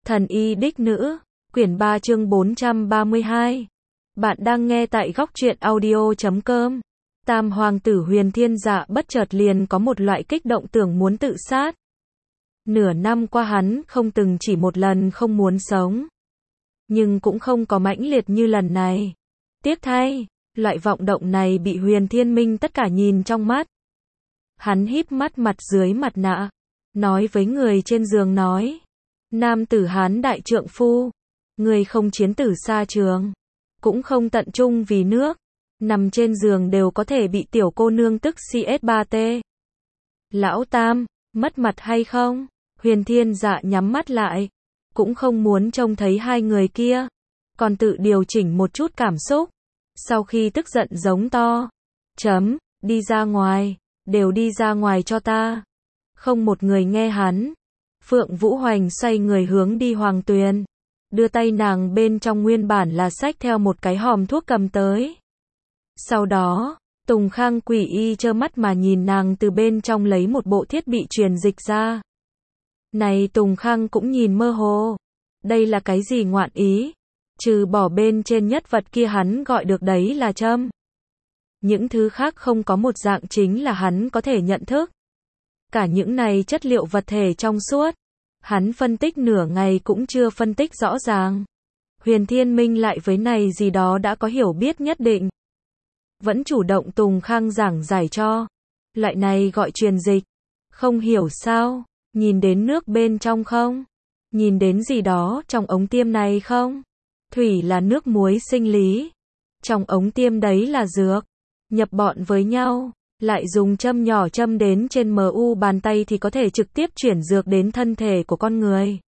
Thần y đích nữ, quyển 3 chương 432. Bạn đang nghe tại góc truyện audio.com. Tam hoàng tử Huyền Thiên Dạ bất chợt liền có một loại kích động tưởng muốn tự sát. Nửa năm qua hắn không từng chỉ một lần không muốn sống. Nhưng cũng không có mãnh liệt như lần này. Tiếc thay, loại vọng động này bị Huyền Thiên Minh tất cả nhìn trong mắt. Hắn híp mắt mặt dưới mặt nạ, nói với người trên giường nói. Nam tử Hán đại trượng phu, người không chiến tử xa trường, cũng không tận trung vì nước, nằm trên giường đều có thể bị tiểu cô nương tức CS3T. Lão Tam, mất mặt hay không? Huyền Thiên Dạ nhắm mắt lại, cũng không muốn trông thấy hai người kia, còn tự điều chỉnh một chút cảm xúc. Sau khi tức giận giống to, đi ra ngoài, đều đi ra ngoài cho ta. Không một người nghe hắn. Phượng Vũ Hoành xoay người hướng đi Hoàng Tuyền, đưa tay nàng bên trong nguyên bản là xách theo một cái hòm thuốc cầm tới. Sau đó, Tùng Khang quỷ y trơ mắt mà nhìn nàng từ bên trong lấy một bộ thiết bị truyền dịch ra. Này Tùng Khang cũng nhìn mơ hồ. Đây là cái gì ngoạn ý? Trừ bỏ bên trên nhất vật kia hắn gọi được đấy là châm. Những thứ khác không có một dạng chính là hắn có thể nhận thức. Cả những này chất liệu vật thể trong suốt, hắn phân tích nửa ngày cũng chưa phân tích rõ ràng. Huyền Thiên Minh lại với này gì đó đã có hiểu biết nhất định. Vẫn chủ động Tùng Khang giảng giải cho. Loại này gọi truyền dịch. Không hiểu sao, nhìn đến nước bên trong không? Nhìn đến gì đó trong ống tiêm này không? Thủy là nước muối sinh lý. Trong ống tiêm đấy là dược. Nhập bọn với nhau. Lại dùng châm nhỏ châm đến trên mu bàn tay thì có thể trực tiếp chuyển dược đến thân thể của con người.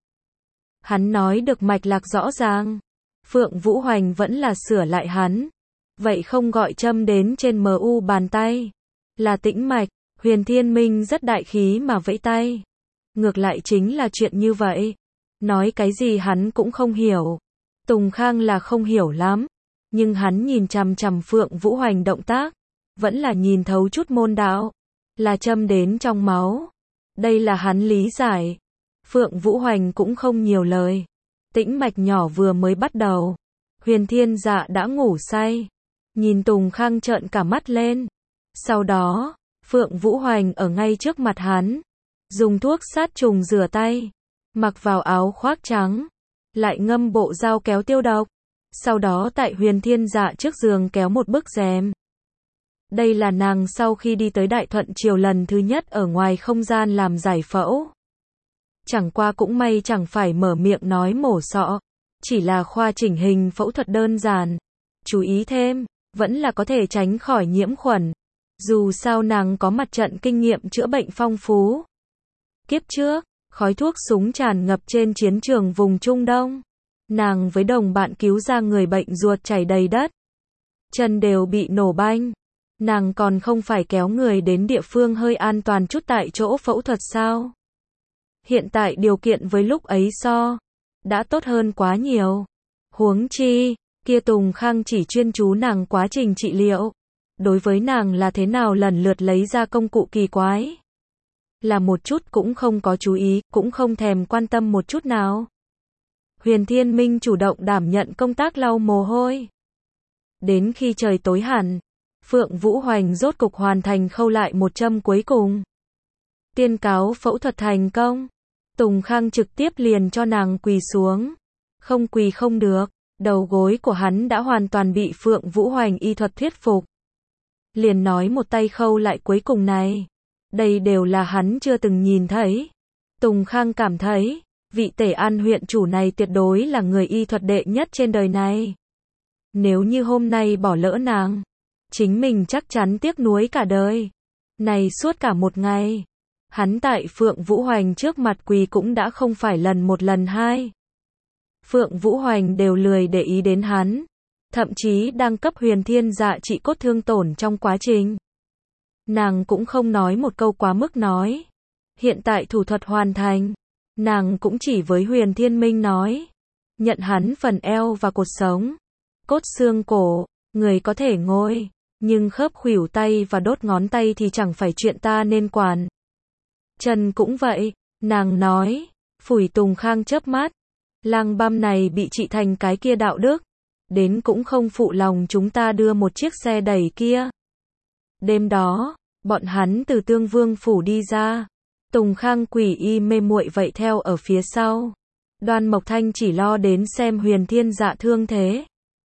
Hắn nói được mạch lạc rõ ràng. Phượng Vũ Hoành vẫn là sửa lại hắn. Vậy không gọi châm đến trên mu bàn tay. Là tĩnh mạch. Huyền Thiên Minh rất đại khí mà vẫy tay. Ngược lại chính là chuyện như vậy. Nói cái gì hắn cũng không hiểu. Tùng Khang là không hiểu lắm. Nhưng hắn nhìn chằm chằm Phượng Vũ Hoành động tác. Vẫn là nhìn thấu chút môn đạo, là châm đến trong máu. Đây là hắn lý giải. Phượng Vũ Hoành cũng không nhiều lời. Tĩnh mạch nhỏ vừa mới bắt đầu. Huyền Thiên Dạ đã ngủ say. Nhìn Tùng Khang trợn cả mắt lên. Sau đó, Phượng Vũ Hoành ở ngay trước mặt hắn. Dùng thuốc sát trùng rửa tay. Mặc vào áo khoác trắng. Lại ngâm bộ dao kéo tiêu độc. Sau đó tại Huyền Thiên Dạ trước giường kéo một bức rèm. Đây là nàng sau khi đi tới Đại Thuận Triều lần thứ nhất ở ngoài không gian làm giải phẫu. Chẳng qua cũng may chẳng phải mở miệng nói mổ sọ. Chỉ là khoa chỉnh hình phẫu thuật đơn giản. Chú ý thêm, vẫn là có thể tránh khỏi nhiễm khuẩn. Dù sao nàng có mặt trận kinh nghiệm chữa bệnh phong phú. Kiếp trước, khói thuốc súng tràn ngập trên chiến trường vùng Trung Đông. Nàng với đồng bạn cứu ra người bệnh ruột chảy đầy đất. Chân đều bị nổ banh. Nàng còn không phải kéo người đến địa phương hơi an toàn chút tại chỗ phẫu thuật sao? Hiện tại điều kiện với lúc ấy so, đã tốt hơn quá nhiều. Huống chi, kia Tùng Khang chỉ chuyên chú nàng quá trình trị liệu. Đối với nàng là thế nào lần lượt lấy ra công cụ kỳ quái. Là một chút cũng không có chú ý, cũng không thèm quan tâm một chút nào. Huyền Thiên Minh chủ động đảm nhận công tác lau mồ hôi. Đến khi trời tối hẳn, Phượng Vũ Hoành rốt cục hoàn thành khâu lại một châm cuối cùng. Tiên cáo phẫu thuật thành công. Tùng Khang trực tiếp liền cho nàng quỳ xuống. Không quỳ không được, đầu gối của hắn đã hoàn toàn bị Phượng Vũ Hoành y thuật thuyết phục. Liền nói một tay khâu lại cuối cùng này. Đây đều là hắn chưa từng nhìn thấy. Tùng Khang cảm thấy, vị Tể An huyện chủ này tuyệt đối là người y thuật đệ nhất trên đời này. Nếu như hôm nay bỏ lỡ nàng, chính mình chắc chắn tiếc nuối cả đời. Này suốt cả một ngày, hắn tại Phượng Vũ Hoành trước mặt quỳ cũng đã không phải lần một lần hai. Phượng Vũ Hoành đều lười để ý đến hắn, thậm chí đang cấp Huyền Thiên Dạ trị cốt thương tổn trong quá trình. Nàng cũng không nói một câu quá mức nói. Hiện tại thủ thuật hoàn thành, nàng cũng chỉ với Huyền Thiên Minh nói. Nhận hắn phần eo và cột sống, cốt xương cổ, người có thể ngồi. Nhưng khớp khuỷu tay và đốt ngón tay thì chẳng phải chuyện ta nên quản. Chân cũng vậy, nàng nói. Phủi Tùng Khang chớp mắt. Lang băm này bị trị thành cái kia đạo đức, đến cũng không phụ lòng chúng ta đưa một chiếc xe đẩy kia. Đêm đó, bọn hắn từ Tương Vương phủ đi ra, Tùng Khang quỷ y mê muội vậy theo ở phía sau. Đoan Mộc Thanh chỉ lo đến xem Huyền Thiên Dạ thương thế,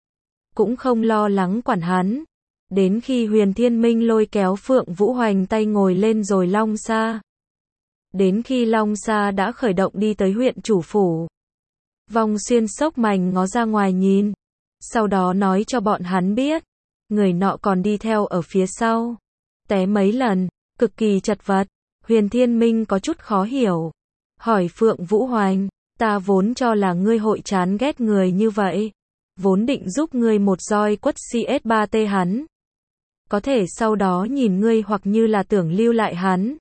cũng không lo lắng quản hắn. Đến khi Huyền Thiên Minh lôi kéo Phượng Vũ Hoành tay ngồi lên rồi Long Sa. Đến khi Long Sa đã khởi động đi tới huyện chủ phủ, Vong Xuyên sốc mành ngó ra ngoài nhìn, sau đó nói cho bọn hắn biết, người nọ còn đi theo ở phía sau, té mấy lần, cực kỳ chật vật. Huyền Thiên Minh có chút khó hiểu, hỏi Phượng Vũ Hoành, ta vốn cho là ngươi hội chán ghét người như vậy, vốn định giúp ngươi một roi quất CS3T hắn, có thể sau đó nhìn ngươi hoặc như là tưởng lưu lại hắn.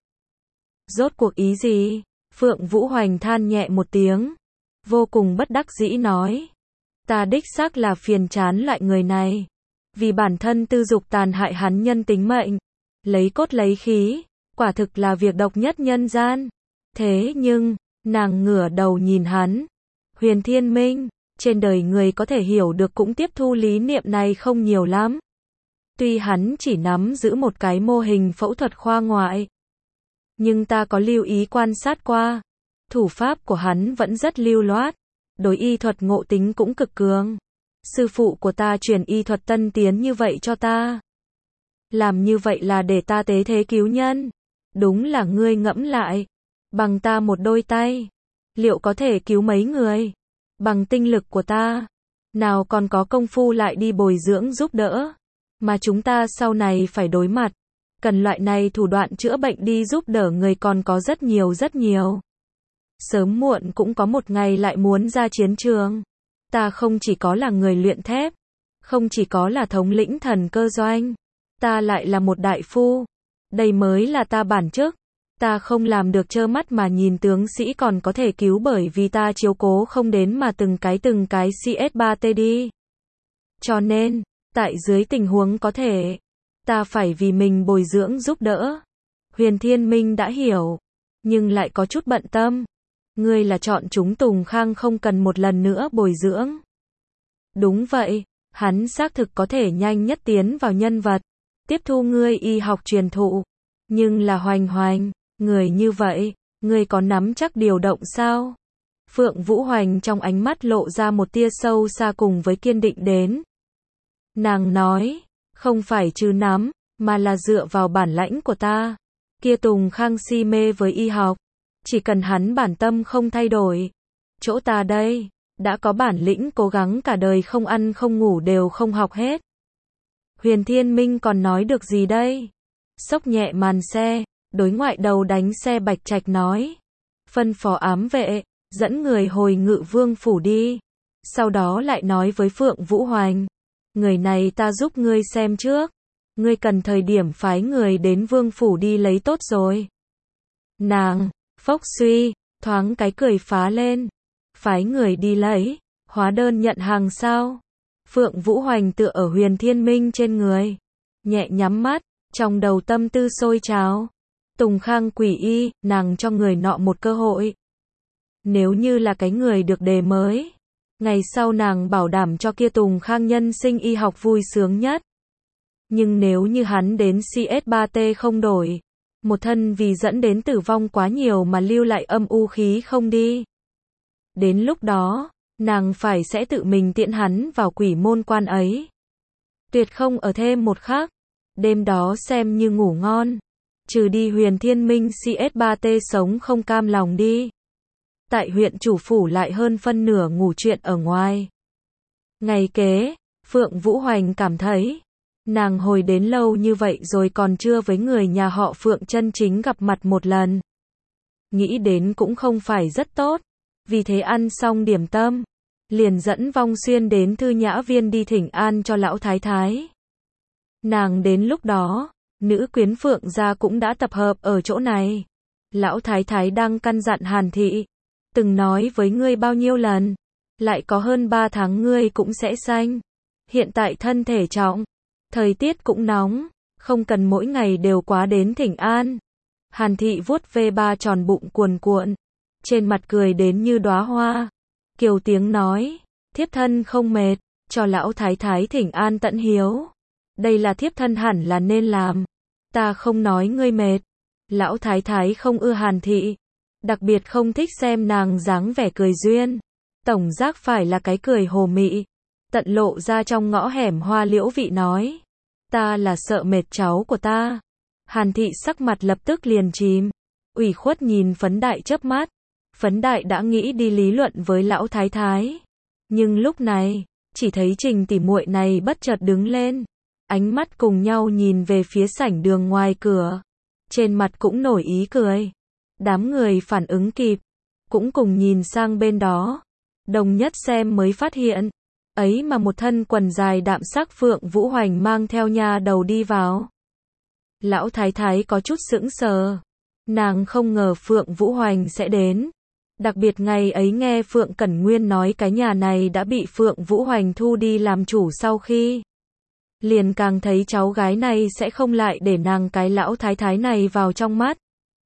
Rốt cuộc ý gì? Phượng Vũ Hoành than nhẹ một tiếng, vô cùng bất đắc dĩ nói, ta đích xác là phiền chán loại người này, vì bản thân tư dục tàn hại hắn nhân tính mệnh, lấy cốt lấy khí, quả thực là việc độc nhất nhân gian. Thế nhưng, nàng ngửa đầu nhìn hắn, Huyền Thiên Minh, trên đời người có thể hiểu được cũng tiếp thu lý niệm này không nhiều lắm. Tuy hắn chỉ nắm giữ một cái mô hình phẫu thuật khoa ngoại, nhưng ta có lưu ý quan sát qua, thủ pháp của hắn vẫn rất lưu loát, đối y thuật ngộ tính cũng cực cường. Sư phụ của ta truyền y thuật tân tiến như vậy cho ta. Làm như vậy là để ta tế thế cứu nhân. Đúng là ngươi ngẫm lại, bằng ta một đôi tay, liệu có thể cứu mấy người? Bằng tinh lực của ta, nào còn có công phu lại đi bồi dưỡng giúp đỡ, mà chúng ta sau này phải đối mặt, cần loại này thủ đoạn chữa bệnh đi giúp đỡ người còn có rất nhiều rất nhiều. Sớm muộn cũng có một ngày lại muốn ra chiến trường. Ta không chỉ có là người luyện thép, không chỉ có là thống lĩnh thần cơ doanh, ta lại là một đại phu. Đây mới là ta bản chức. Ta không làm được trơ mắt mà nhìn tướng sĩ còn có thể cứu bởi vì ta chiếu cố không đến mà từng cái CS3T đi. Cho nên, tại dưới tình huống có thể, ta phải vì mình bồi dưỡng giúp đỡ. Huyền Thiên Minh đã hiểu, nhưng lại có chút bận tâm. Ngươi là chọn chúng Tùng Khang không cần một lần nữa bồi dưỡng. Đúng vậy, hắn xác thực có thể nhanh nhất tiến vào nhân vật, tiếp thu ngươi y học truyền thụ. Nhưng là Hoành, người như vậy, ngươi có nắm chắc điều động sao? Phượng Vũ Hoành trong ánh mắt lộ ra một tia sâu xa cùng với kiên định đến. Nàng nói, không phải chứ nắm, mà là dựa vào bản lãnh của ta. Kia Tùng Khang si mê với y học, chỉ cần hắn bản tâm không thay đổi. Chỗ ta đây, đã có bản lĩnh cố gắng cả đời không ăn không ngủ đều không học hết. Huyền Thiên Minh còn nói được gì đây? Xốc nhẹ màn xe, đối ngoại đầu đánh xe Bạch Trạch nói. Phân phó ám vệ, dẫn người hồi Ngự Vương phủ đi. Sau đó lại nói với Phượng Vũ Hoành. Người này ta giúp ngươi xem trước. Ngươi cần thời điểm phái người đến Vương phủ đi lấy tốt rồi. Nàng, phốc suy, thoáng cái cười phá lên. Phái người đi lấy, hóa đơn nhận hàng sao? Phượng Vũ Hoành tựa ở Huyền Thiên Minh trên người. Nhẹ nhắm mắt, trong đầu tâm tư sôi trào. Tùng Khang quỷ y, nàng cho người nọ một cơ hội. Nếu như là cái người được đề mới, ngày sau nàng bảo đảm cho kia Tùng Khang nhân sinh y học vui sướng nhất. Nhưng nếu như hắn đến CS3T không đổi, một thân vì dẫn đến tử vong quá nhiều mà lưu lại âm u khí không đi. Đến lúc đó, nàng phải sẽ tự mình tiễn hắn vào quỷ môn quan ấy. Tuyệt không ở thêm một khắc. Đêm đó xem như ngủ ngon. Trừ đi Huyền Thiên Minh CS3T sống không cam lòng đi. Tại huyện chủ phủ lại hơn phân nửa ngủ chuyện ở ngoài. Ngày kế, Phượng Vũ Hoành cảm thấy, nàng hồi đến lâu như vậy rồi còn chưa với người nhà họ Phượng chân chính gặp mặt một lần. Nghĩ đến cũng không phải rất tốt. Vì thế ăn xong điểm tâm, liền dẫn Vong Xuyên đến Thư Nhã Viên đi thỉnh an cho lão thái thái. Nàng đến lúc đó, nữ quyến Phượng gia cũng đã tập hợp ở chỗ này. Lão thái thái đang căn dặn Hàn thị, từng nói với ngươi bao nhiêu lần, lại có hơn 3 tháng ngươi cũng sẽ sanh. Hiện tại thân thể trọng, thời tiết cũng nóng, không cần mỗi ngày đều quá đến thỉnh an. Hàn thị vuốt ve ba tròn bụng cuồn cuộn, trên mặt cười đến như đóa hoa. Kiều tiếng nói, thiếp thân không mệt, cho lão thái thái thỉnh an tận hiếu. Đây là thiếp thân hẳn là nên làm. Ta không nói ngươi mệt. Lão thái thái không ưa Hàn Thị, đặc biệt không thích xem nàng dáng vẻ cười duyên. Tổng giác phải là cái cười hồ mị. Tận lộ ra trong ngõ hẻm Hoa Liễu Vị nói, ta là sợ mệt cháu của ta. Hàn Thị sắc mặt lập tức liền chìm, ủy khuất nhìn Phấn Đại chớp mắt. Phấn Đại đã nghĩ đi lý luận với lão thái thái, nhưng lúc này, chỉ thấy Trình tỷ muội này bất chợt đứng lên, ánh mắt cùng nhau nhìn về phía sảnh đường ngoài cửa, trên mặt cũng nổi ý cười. Đám người phản ứng kịp, cũng cùng nhìn sang bên đó, đồng nhất xem mới phát hiện, ấy mà một thân quần dài đạm sắc Phượng Vũ Hoành mang theo nha đầu đi vào. Lão thái thái có chút sững sờ, nàng không ngờ Phượng Vũ Hoành sẽ đến. Đặc biệt ngày ấy nghe Phượng Cẩn Nguyên nói cái nhà này đã bị Phượng Vũ Hoành thu đi làm chủ sau khi, liền càng thấy cháu gái này sẽ không lại để nàng cái lão thái thái này vào trong mắt.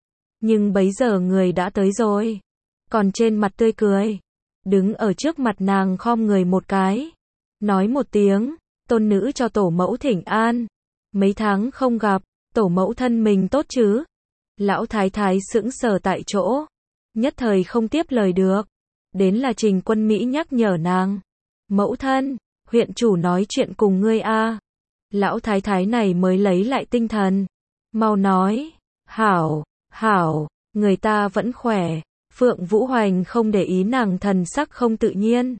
Nhưng bấy giờ người đã tới rồi, còn trên mặt tươi cười, đứng ở trước mặt nàng khom người một cái, nói một tiếng, tôn nữ cho tổ mẫu thỉnh an. Mấy tháng không gặp, tổ mẫu thân mình tốt chứ? Lão thái thái sững sờ tại chỗ, nhất thời không tiếp lời được. Đến là Trình Quân Mỹ nhắc nhở nàng, mẫu thân, huyện chủ nói chuyện cùng ngươi a. Lão thái thái này mới lấy lại tinh thần, mau nói, hảo, hảo, người ta vẫn khỏe. Phượng Vũ Hoành không để ý nàng thần sắc không tự nhiên,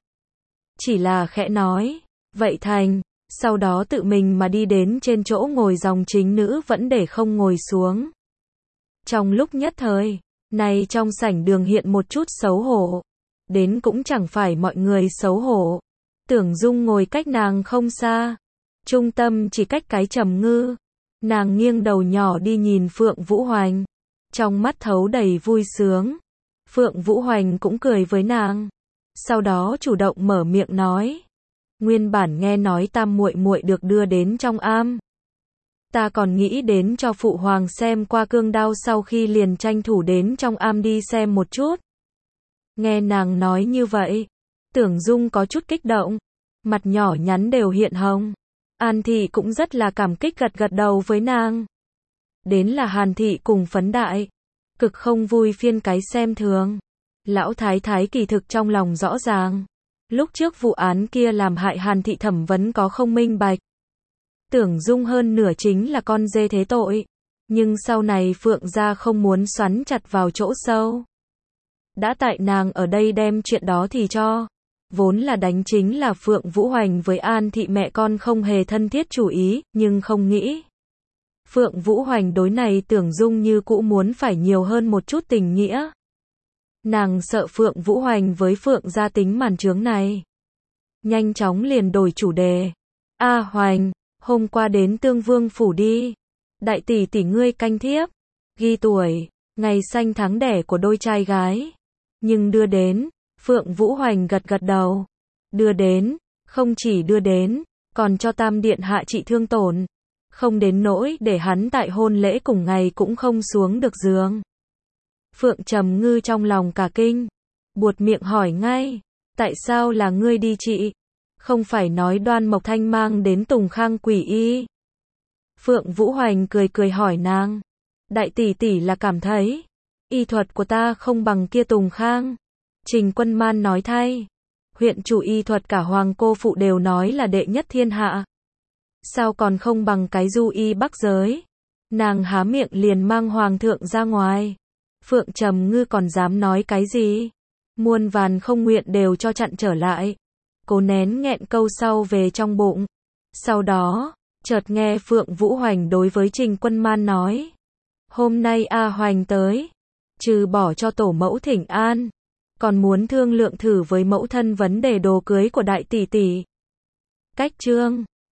chỉ là khẽ nói, vậy thành, sau đó tự mình mà đi đến trên chỗ ngồi dòng chính nữ vẫn để không ngồi xuống. Trong lúc nhất thời, này trong sảnh đường hiện một chút xấu hổ, đến cũng chẳng phải mọi người xấu hổ. Tưởng Dung ngồi cách nàng không xa, trung tâm chỉ cách cái Trầm Ngư, nàng nghiêng đầu nhỏ đi nhìn Phượng Vũ Hoành, trong mắt thấu đầy vui sướng. Phượng Vũ Hoành cũng cười với nàng, sau đó chủ động mở miệng nói, nguyên bản nghe nói tam muội muội được đưa đến trong am, ta còn nghĩ đến cho phụ hoàng xem qua cương đao, sau khi liền tranh thủ đến trong am đi xem một chút. Nghe nàng nói như vậy, Tưởng Dung có chút kích động, mặt nhỏ nhắn đều hiện hồng. An Thị cũng rất là cảm kích gật gật đầu với nàng. Đến là Hàn Thị cùng Phấn Đại, cực không vui phiên cái xem thường. Lão thái thái kỳ thực trong lòng rõ ràng, lúc trước vụ án kia làm hại Hàn Thị thẩm vấn có không minh bạch. Tưởng Dung hơn nửa chính là con dê thế tội, nhưng sau này Phượng gia không muốn xoắn chặt vào chỗ sâu. Đã tại nàng ở đây đem chuyện đó thì cho, vốn là đánh chính là Phượng Vũ Hoành với An Thị mẹ con không hề thân thiết chủ ý, nhưng không nghĩ. Phượng Vũ Hoành đối này Tưởng Dung như cũ muốn phải nhiều hơn một chút tình nghĩa. Nàng sợ Phượng Vũ Hoành với Phượng gia tính màn chướng này. Nhanh chóng liền đổi chủ đề. A Hoành, hôm qua đến Tương Vương phủ đi. Đại tỷ tỷ ngươi canh thiếp, ghi tuổi, ngày sanh tháng đẻ của đôi trai gái. Nhưng đưa đến, Phượng Vũ Hoành gật gật đầu. Đưa đến, không chỉ đưa đến, còn cho Tam điện hạ trị thương tổn. Không đến nỗi để hắn tại hôn lễ cùng ngày cũng không xuống được giường. Phượng Trầm Ngư trong lòng cả kinh, buột miệng hỏi ngay, tại sao là ngươi đi trị? Không phải nói Đoan Mộc Thanh mang đến Tùng Khang quỷ y? Phượng Vũ Hoành cười cười hỏi nàng, đại tỷ tỷ là cảm thấy y thuật của ta không bằng kia Tùng Khang. Trình Quân Man nói thay, huyện chủ y thuật cả hoàng cô phụ đều nói là đệ nhất thiên hạ, sao còn không bằng cái du y Bắc giới? Nàng há miệng liền mang hoàng thượng ra ngoài. Phượng Trầm Ngư còn dám nói cái gì? Muôn vàn không nguyện đều cho chặn trở lại, cố nén nghẹn câu sau về trong bụng. Sau đó, chợt nghe Phượng Vũ Hoành đối với Trình Quân Man nói, hôm nay A Hoành tới, trừ bỏ cho tổ mẫu thỉnh an, còn muốn thương lượng thử với mẫu thân vấn đề đồ cưới của đại tỷ tỷ. Cách chương